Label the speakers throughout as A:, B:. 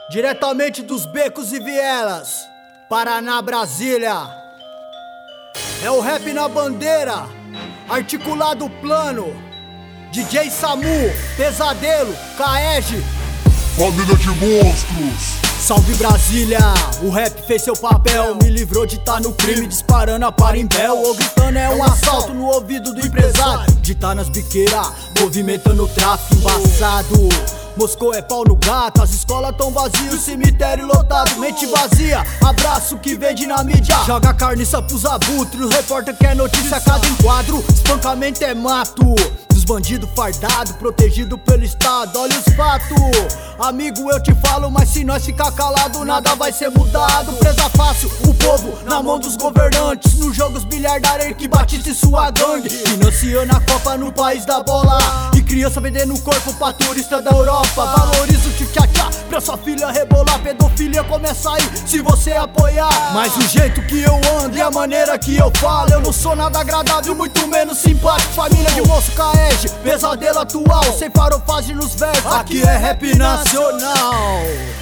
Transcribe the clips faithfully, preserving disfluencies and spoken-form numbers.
A: Diretamente dos becos e vielas, Paraná, Brasília. É o rap na bandeira, articulado plano. D J Samu, Pesadelo, Kaege,
B: Família de monstros.
A: Salve Brasília, o rap fez seu papel. Me livrou de tá no crime, disparando a parimbel. Ou gritando é um assalto no ouvido do empresário. De tá nas biqueiras, movimentando o tráfico embaçado. Moscou é pau no gato, as escolas tão vazias, cemitério lotado, mente vazia, abraço que vende na mídia. Joga carniça pros abutres, o repórter quer notícia a cada enquadro. Espancamento é mato, dos bandidos fardados, protegido pelo Estado, olha os fatos. Amigo, eu te falo, mas se nós ficar calado, nada vai ser mudado. Presa fácil, o povo na mão dos governantes, nos jogos bilhar da areia que Batista e sua gangue, financiando a Copa no país da bola, e criança vendendo corpo pra turista da Europa. Valoriza o tchá-tchá pra sua filha rebolar. Pedofilia começa aí se você apoiar. Mas o jeito que eu ando e a maneira que eu falo, eu não sou nada agradável, muito menos simpático. Família de moço Kaege, pesadelo atual, sem farofagem nos versos, aqui é rap nacional.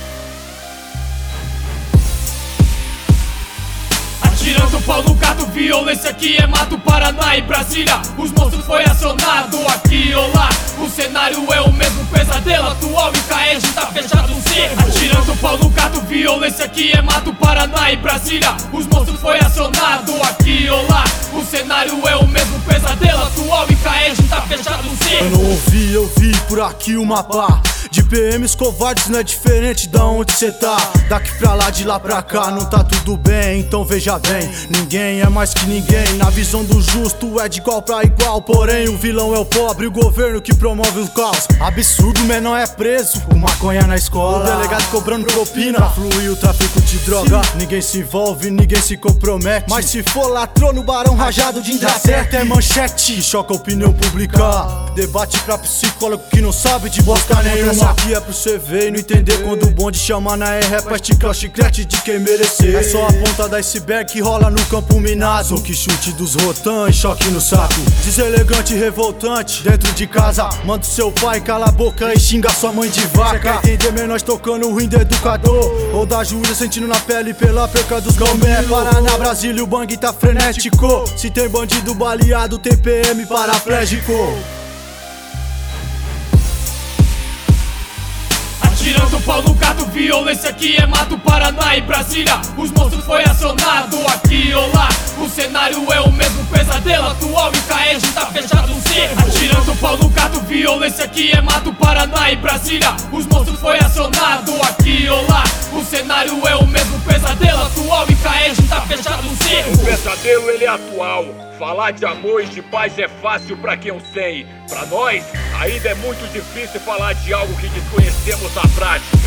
C: Atirando pau no gato, violência aqui é mato, Paraná e Brasília. Os monstros foi acionado aqui ou lá. O cenário é o mesmo, pesadelo atual e Kaege tá fechado um cerco. Atirando pau no gato, violência aqui é mato, Paraná e Brasília. Os monstros foi acionado aqui ou lá. O cenário é o mesmo, pesadelo atual e Kaege tá fechado um cerco.
A: Eu não ouvi, eu vi por aqui o mapa de P Ms covardes, não é diferente da onde cê tá. Daqui pra lá, de lá pra cá, não tá tudo bem, então veja bem, ninguém é mais que ninguém. Na visão do justo é de igual pra igual, porém o vilão é o pobre, o governo que promove o caos. Absurdo, menor é preso, o maconha na escola, o delegado cobrando propina pra fluir o tráfico de droga. Sim. Ninguém se envolve, ninguém se compromete, mas se for latrou no barão rajado de dá certo é manchete, choca a opinião pública. Debate pra psicólogo que não sabe de bosta nenhuma. Isso aqui é pro cê ver e não entender quando o bonde chama na R pra esticar o chiclete de quem merecer. É só a ponta da iceberg que rola no campo minado, que chute dos rotan e choque no saco. Deselegante e revoltante, dentro de casa manda o seu pai cala a boca e xinga sua mãe de vaca. Cê quer entender menores tocando o ruim do educador, ou da juíza sentindo na pele pela perca dos gomé. Paraná, Brasília, o bang tá frenético. Se tem bandido baleado, tem P M paraplégico.
C: Atirando pau no gato, violência aqui é mato, Paraná e Brasília. Os monstros foi acionado aqui ou lá. O cenário é o mesmo, pesadelo atual e Kaege tá fechado um cerco. Atirando pau no gato, violência aqui é mato, Paraná e Brasília. Os monstros foi acionado aqui ou lá. O cenário é o mesmo, pesadelo atual e Kaege tá fechado um cerco.
D: O pesadelo ele é atual. Falar de amor e de paz é fácil pra quem eu sei. Pra nós, ainda é muito difícil falar de algo que desconhecemos na prática.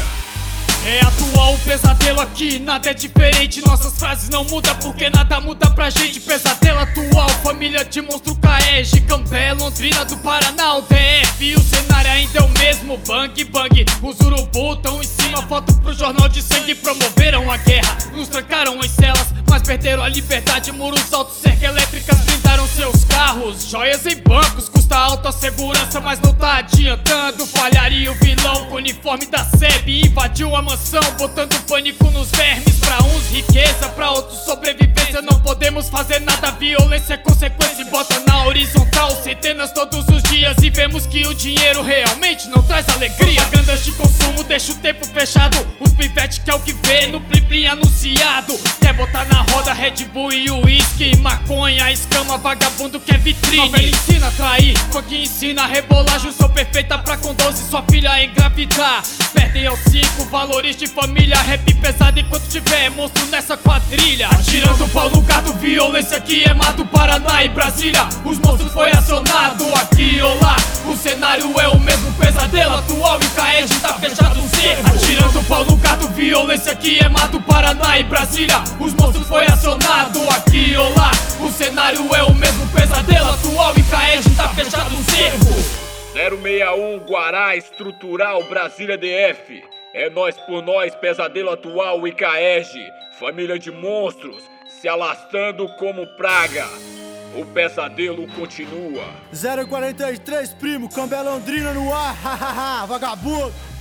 C: É atual o pesadelo aqui, nada é diferente. Nossas frases não mudam porque nada muda pra gente. Pesadelo atual, família de monstro Kaege, Cambé, Londrina do Paraná, o D F. E o cenário ainda é o mesmo, bang bang. Os urubu tão em cima, foto pro jornal de sangue. Promoveram a guerra, nos trancaram em celas, mas perderam a liberdade. Muros altos, cerca elétricas, blindaram seus carros. Joias em bancos, custa alta segurança, mas não tá adiantando. Falharia o vilão com o uniforme da S E B, invadiu a mansão, botando pânico nos vermes. Pra uns riqueza, pra outros sobrevivência. Não podemos fazer nada, violência é consequência. E bota na horizontal centenas todos os dias e vemos que o dinheiro realmente não traz alegria. Propagandas de consumo deixa o tempo fechado. Os pivete que é o que vê no plim plim anunciado. Quer botar na roda Red Bull e uísque, maconha, escama, vagabundo que é vitrine. Novela ensina a trair, funk ensina a rebolagem. Sou perfeita pra com doze sua filha engravidar. Perdem aos cinco valores de família. Rap pesado enquanto tiver monstro nessa quadrilha. Atirando pau no gato, violência aqui é mato, Paraná e Brasília. Os monstros foi acionado aqui ou lá. O cenário é o mesmo, pesadelo atual e Kaege tá fechado um cerco. Atirando pau no gato, violência aqui é mato, Paraná e Brasília. Os monstros foi acionado aqui ou lá. O cenário é o mesmo, pesadelo atual e Kaege tá fechado um cerco.
D: zero seis um Guará Estrutural Brasília D F. É nós por nós, pesadelo atual e Kaege. Família de monstros se alastrando como praga. O pesadelo continua.
A: zero quarenta e três, primo, Cambé Londrina no ar, hahaha, vagabundo.